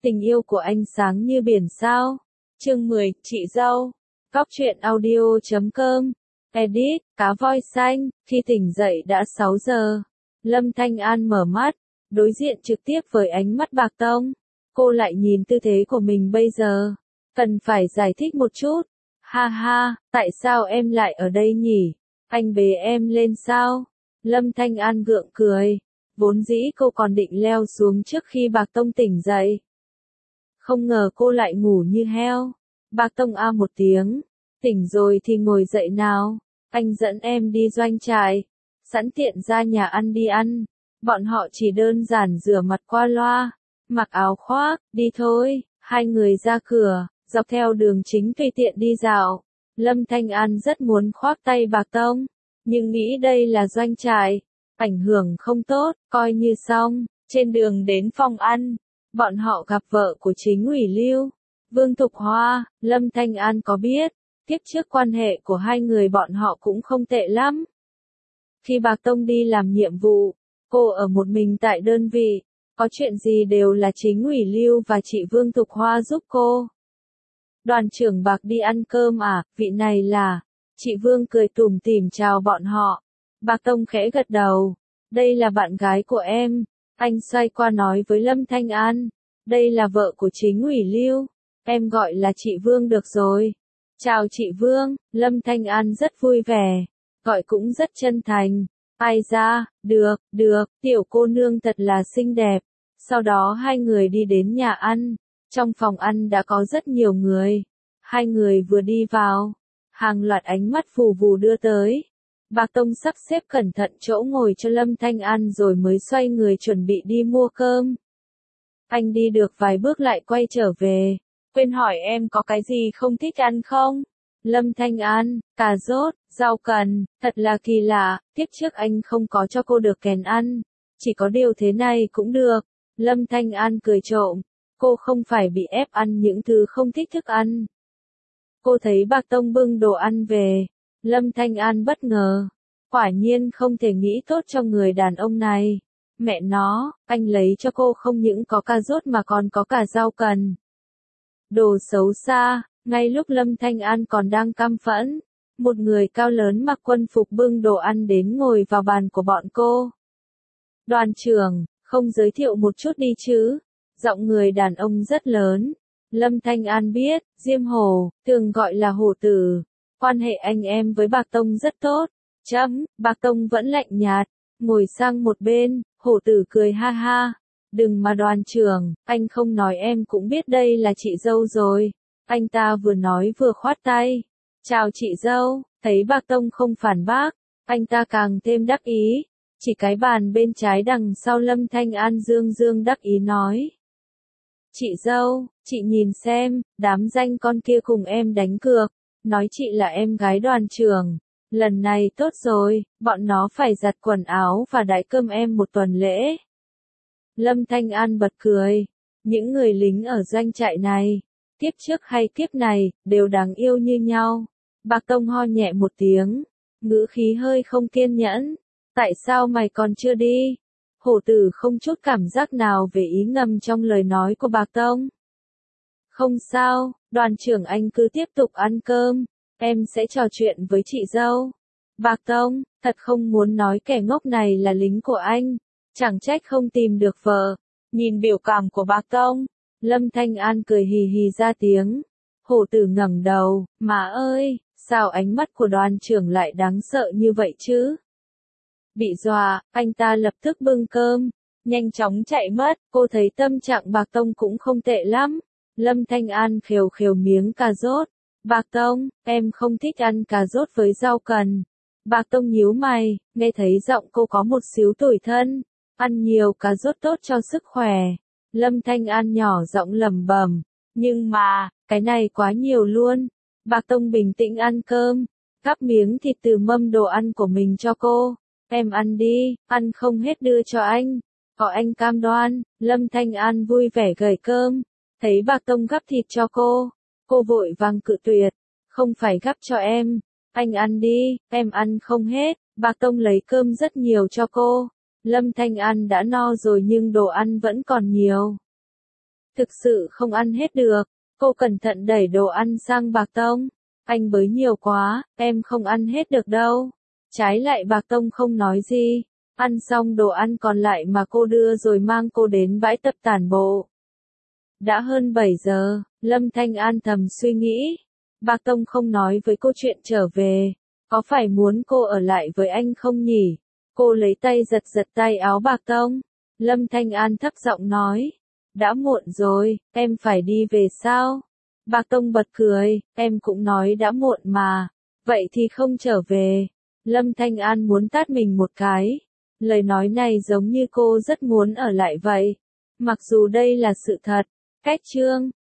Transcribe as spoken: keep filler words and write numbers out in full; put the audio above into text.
Tình yêu của anh sáng như biển sao. Chương mười, chị dâu. Góc truyện audio chấm com. Edit, cá voi xanh. Khi tỉnh dậy đã sáu giờ. Lâm Thanh An mở mắt, đối diện trực tiếp với ánh mắt bạc tông. Cô lại nhìn tư thế của mình bây giờ. Cần phải giải thích một chút. Ha ha, tại sao em lại ở đây nhỉ? Anh bế em lên sao? Lâm Thanh An gượng cười. Vốn dĩ cô còn định leo xuống trước khi Bạc Tông tỉnh dậy. Không ngờ cô lại ngủ như heo. Bạc Tông a một tiếng. Tỉnh rồi thì ngồi dậy nào. Anh dẫn em đi doanh trại. Sẵn tiện ra nhà ăn đi ăn. Bọn họ chỉ đơn giản rửa mặt qua loa. Mặc áo khoác, đi thôi. Hai người ra cửa, dọc theo đường chính tùy tiện đi dạo. Lâm Thanh An rất muốn khoác tay Bạc Tông. Nhưng nghĩ đây là doanh trại. Ảnh hưởng không tốt, coi như xong. Trên đường đến phòng ăn, bọn họ gặp vợ của chính ủy Lưu, Vương Thục Hoa. Lâm Thanh An có biết, tiếp trước quan hệ của hai người bọn họ cũng không tệ lắm. Khi Bạc Tông đi làm nhiệm vụ, cô ở một mình tại đơn vị, có chuyện gì đều là chính ủy Lưu và chị Vương Thục Hoa giúp cô. Đoàn trưởng Bạc đi ăn cơm à, vị này là... Chị Vương cười tủm tỉm chào bọn họ. Bạc Tông khẽ gật đầu. Đây là bạn gái của em. Anh xoay qua nói với Lâm Thanh An. Đây là vợ của chính ủy Lưu. Em gọi là chị Vương được rồi. Chào chị Vương. Lâm Thanh An rất vui vẻ. Gọi cũng rất chân thành. Ai ra, được, được, tiểu cô nương thật là xinh đẹp. Sau đó hai người đi đến nhà ăn. Trong phòng ăn đã có rất nhiều người. Hai người vừa đi vào. Hàng loạt ánh mắt phù vù đưa tới. Bạc Tông sắp xếp cẩn thận chỗ ngồi cho Lâm Thanh An rồi mới xoay người chuẩn bị đi mua cơm. Anh đi được vài bước lại quay trở về. Quên hỏi em có cái gì không thích ăn không? Lâm Thanh An, cà rốt, rau cần, thật là kỳ lạ, tiếp trước anh không có cho cô được kèn ăn. Chỉ có điều thế này cũng được. Lâm Thanh An cười trộm. Cô không phải bị ép ăn những thứ không thích thức ăn. Cô thấy Bạc Tông bưng đồ ăn về. Lâm Thanh An bất ngờ. Quả nhiên không thể nghĩ tốt cho người đàn ông này. Mẹ nó, anh lấy cho cô không những có cà rốt mà còn có cả rau cần. Đồ xấu xa. Ngay lúc Lâm Thanh An còn đang căm phẫn, một người cao lớn mặc quân phục bưng đồ ăn đến ngồi vào bàn của bọn cô. Đoàn trưởng, không giới thiệu một chút đi chứ? Giọng người đàn ông rất lớn. Lâm Thanh An biết, Diêm Hổ, thường gọi là Hổ Tử. Quan hệ anh em với Bạc Tông rất tốt. Chấm, Bạc Tông vẫn lạnh nhạt. Ngồi sang một bên, Hổ Tử cười ha ha. Đừng mà đoàn trưởng, anh không nói em cũng biết đây là chị dâu rồi. Anh ta vừa nói vừa khoát tay. Chào chị dâu, thấy Bạc Tông không phản bác. Anh ta càng thêm đắc ý. Chỉ cái bàn bên trái đằng sau Lâm Thanh An dương dương đắc ý nói. Chị dâu, chị nhìn xem, đám danh con kia cùng em đánh cược, nói chị là em gái đoàn trưởng. Lần này tốt rồi, bọn nó phải giặt quần áo và đãi cơm em một tuần lễ. Lâm Thanh An bật cười. Những người lính ở doanh trại này, kiếp trước hay kiếp này, đều đáng yêu như nhau. Bạc Tông ho nhẹ một tiếng, ngữ khí hơi không kiên nhẫn. Tại sao mày còn chưa đi? Hổ Tử không chút cảm giác nào về ý ngầm trong lời nói của Bạc Tông. Không sao, đoàn trưởng anh cứ tiếp tục ăn cơm, em sẽ trò chuyện với chị dâu. Bạc Tông, thật không muốn nói kẻ ngốc này là lính của anh, chẳng trách không tìm được vợ. Nhìn biểu cảm của Bạc Tông, Lâm Thanh An cười hì hì ra tiếng. Hổ Tử ngẩng đầu, má ơi, sao ánh mắt của đoàn trưởng lại đáng sợ như vậy chứ? Bị dọa, anh ta lập tức bưng cơm, nhanh chóng chạy mất. Cô thấy tâm trạng Bạc Tông cũng không tệ lắm. Lâm Thanh An khều khều miếng cà rốt. Bạc Tông, em không thích ăn cà rốt với rau cần. Bạc Tông nhíu mày, nghe thấy giọng cô có một xíu tủi thân. Ăn nhiều cà rốt tốt cho sức khỏe. Lâm Thanh An nhỏ giọng lẩm bẩm. Nhưng mà, cái này quá nhiều luôn. Bạc Tông bình tĩnh ăn cơm, gắp miếng thịt từ mâm đồ ăn của mình cho cô. Em ăn đi, ăn không hết đưa cho anh. Có anh cam đoan. Lâm Thanh An vui vẻ gởi cơm. Thấy Bạc Tông gắp thịt cho cô. Cô vội vàng cự tuyệt. Không phải gắp cho em. Anh ăn đi, em ăn không hết. Bạc Tông lấy cơm rất nhiều cho cô. Lâm Thanh An đã no rồi nhưng đồ ăn vẫn còn nhiều. thực sự không ăn hết được. Cô cẩn thận đẩy đồ ăn sang Bạc Tông. Anh bới nhiều quá, em không ăn hết được đâu. Trái lại Bạc Tông không nói gì. Ăn xong đồ ăn còn lại mà cô đưa rồi mang cô đến bãi tập tản bộ. Đã hơn bảy giờ, Lâm Thanh An thầm suy nghĩ. Bạc Tông không nói với cô chuyện trở về. Có phải muốn cô ở lại với anh không nhỉ? Cô lấy tay giật giật tay áo Bạc Tông. Lâm Thanh An thấp giọng nói. Đã muộn rồi, em phải đi về sao? Bạc Tông bật cười, em cũng nói đã muộn mà. Vậy thì không trở về. Lâm Thanh An muốn tát mình một cái. Lời nói này giống như cô rất muốn ở lại vậy. Mặc dù đây là sự thật. Cách chương